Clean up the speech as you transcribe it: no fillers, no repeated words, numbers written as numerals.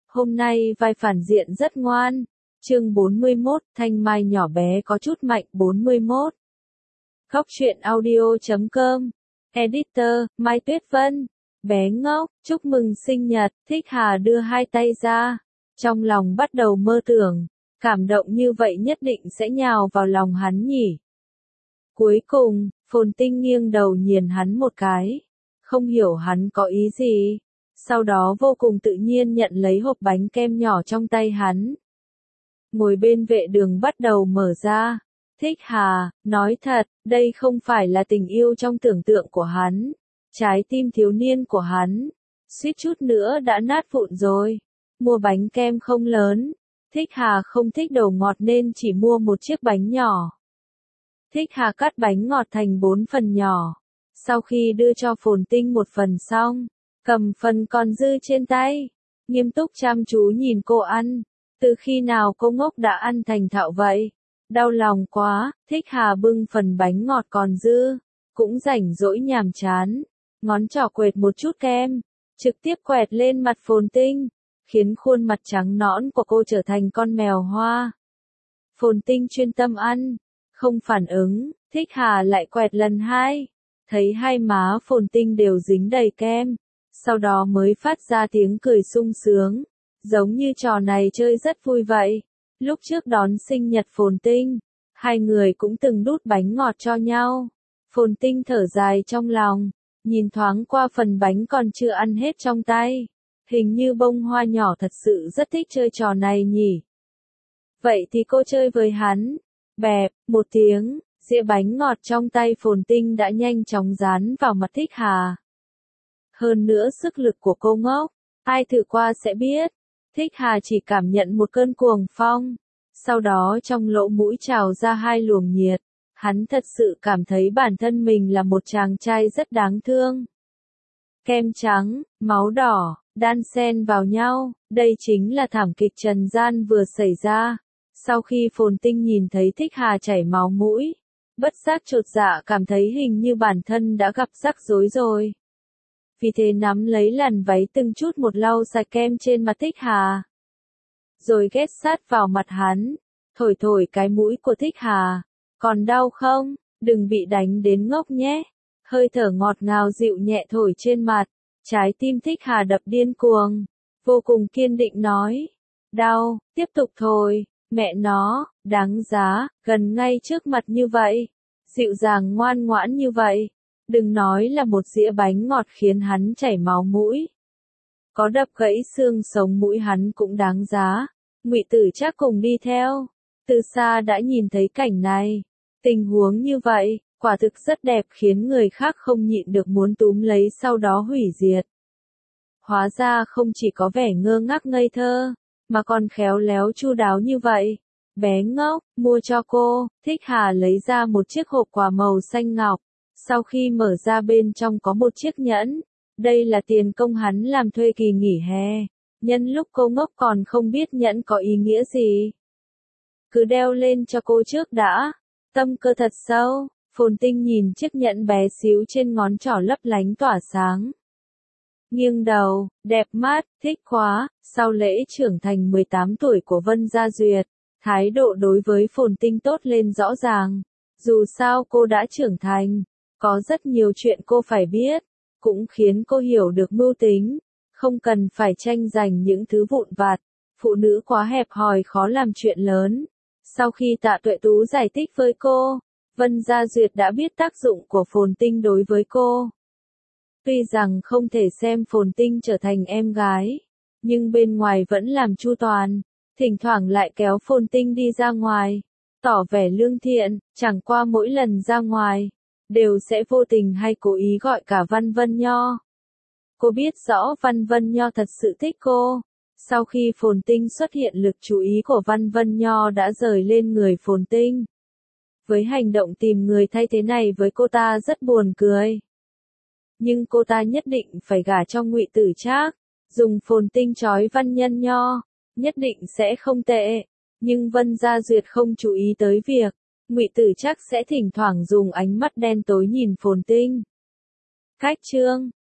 Hôm nay vai phản diện rất ngoan. Chương 41, Thanh Mai nhỏ bé có chút mạnh 41. Góc truyện audio.com. Editor, Mai Tuyết Vân. Bé ngốc, chúc mừng sinh nhật, Thích Hà đưa hai tay ra. Trong lòng bắt đầu mơ tưởng, cảm động như vậy nhất định sẽ nhào vào lòng hắn nhỉ. Cuối cùng, Phồn Tinh nghiêng đầu nhìn hắn một cái. Không hiểu hắn có ý gì. Sau đó vô cùng tự nhiên nhận lấy hộp bánh kem nhỏ trong tay hắn. Ngồi bên vệ đường bắt đầu mở ra. Thích Hà, nói thật, đây không phải là tình yêu trong tưởng tượng của hắn. Trái tim thiếu niên của hắn, suýt chút nữa đã nát vụn rồi. Mua bánh kem không lớn. Thích Hà không thích đồ ngọt nên chỉ mua một chiếc bánh nhỏ. Thích Hà cắt bánh ngọt thành 4 phần nhỏ. Sau khi đưa cho Phồn Tinh một phần xong, cầm phần còn dư trên tay, nghiêm túc chăm chú nhìn cô ăn. Từ khi nào cô ngốc đã ăn thành thạo vậy? Đau lòng quá. Thích Hà bưng phần bánh ngọt còn dư, cũng rảnh rỗi nhàm chán, ngón trỏ quệt một chút kem, trực tiếp quẹt lên mặt Phồn Tinh, khiến khuôn mặt trắng nõn của cô trở thành con mèo hoa. Phồn Tinh chuyên tâm ăn, không phản ứng. Thích Hà lại quẹt lần hai, thấy hai má Phồn Tinh đều dính đầy kem, sau đó mới phát ra tiếng cười sung sướng, giống như trò này chơi rất vui vậy. Lúc trước đón sinh nhật Phồn Tinh, hai người cũng từng đút bánh ngọt cho nhau. Phồn Tinh thở dài trong lòng, nhìn thoáng qua phần bánh còn chưa ăn hết trong tay. Hình như bông hoa nhỏ thật sự rất thích chơi trò này nhỉ. Vậy thì cô chơi với hắn. Bẹp, một tiếng, dĩa bánh ngọt trong tay Phồn Tinh đã nhanh chóng dán vào mặt Thích Hà. Hơn nữa sức lực của cô ngốc, ai thử qua sẽ biết. Thích Hà chỉ cảm nhận một cơn cuồng phong, sau đó trong lỗ mũi trào ra hai luồng nhiệt. Hắn thật sự cảm thấy bản thân mình là một chàng trai rất đáng thương. Kem trắng, máu đỏ, đan xen vào nhau, đây chính là thảm kịch trần gian vừa xảy ra. Sau khi Phồn Tinh nhìn thấy Thích Hà chảy máu mũi, bất giác chột dạ cảm thấy hình như bản thân đã gặp rắc rối rồi. Vì thế nắm lấy làn váy từng chút một lau sạch kem trên mặt Thích Hà. Rồi ghé sát vào mặt hắn, thổi thổi cái mũi của Thích Hà. Còn đau không? Đừng bị đánh đến ngốc nhé. Hơi thở ngọt ngào dịu nhẹ thổi trên mặt. Trái tim Thích Hà đập điên cuồng. Vô cùng kiên định nói. Đau, tiếp tục thôi. Mẹ nó, đáng giá, gần ngay trước mặt như vậy. Dịu dàng ngoan ngoãn như vậy. Đừng nói là một dĩa bánh ngọt khiến hắn chảy máu mũi. Có đập gãy xương sống mũi hắn cũng đáng giá. Ngụy Tử Trác cùng đi theo. Từ xa đã nhìn thấy cảnh này. Tình huống như vậy, quả thực rất đẹp khiến người khác không nhịn được muốn túm lấy sau đó hủy diệt. Hóa ra không chỉ có vẻ ngơ ngác ngây thơ, mà còn khéo léo chu đáo như vậy. Bé ngốc, mua cho cô. Thích Hà lấy ra một chiếc hộp quà màu xanh ngọc. Sau khi mở ra bên trong có một chiếc nhẫn. Đây là tiền công hắn làm thuê kỳ nghỉ hè. Nhân lúc cô ngốc còn không biết nhẫn có ý nghĩa gì. Cứ đeo lên cho cô trước đã. Tâm cơ thật sâu. Phồn Tinh nhìn chiếc nhẫn bé xíu trên ngón trỏ lấp lánh tỏa sáng. Nghiêng đầu, đẹp mắt, thích quá. Sau lễ trưởng thành 18 tuổi của Vân Gia Duyệt, thái độ đối với Phồn Tinh tốt lên rõ ràng. Dù sao cô đã trưởng thành, có rất nhiều chuyện cô phải biết, cũng khiến cô hiểu được mưu tính, không cần phải tranh giành những thứ vụn vặt. Phụ nữ quá hẹp hòi khó làm chuyện lớn. Sau khi Tạ Tuệ Tú giải thích với cô, Vân Gia Duyệt đã biết tác dụng của Phồn Tinh đối với cô. Tuy rằng không thể xem Phồn Tinh trở thành em gái, nhưng bên ngoài vẫn làm chu toàn, thỉnh thoảng lại kéo Phồn Tinh đi ra ngoài, tỏ vẻ lương thiện, chẳng qua mỗi lần ra ngoài, đều sẽ vô tình hay cố ý gọi cả Văn Vân Nho. Cô biết rõ Văn Vân Nho thật sự thích cô. Sau khi Phồn Tinh xuất hiện lực chú ý của Văn Vân Nho đã rời lên người Phồn Tinh. Với hành động tìm người thay thế này với cô ta rất buồn cười. Nhưng cô ta nhất định phải gả cho Ngụy Tử Trác, dùng Phồn Tinh trói Văn Nhân Nho, nhất định sẽ không tệ. Nhưng Vân Gia Duyệt không chú ý tới việc, Ngụy Tử Trác sẽ thỉnh thoảng dùng ánh mắt đen tối nhìn Phồn Tinh. Cách chương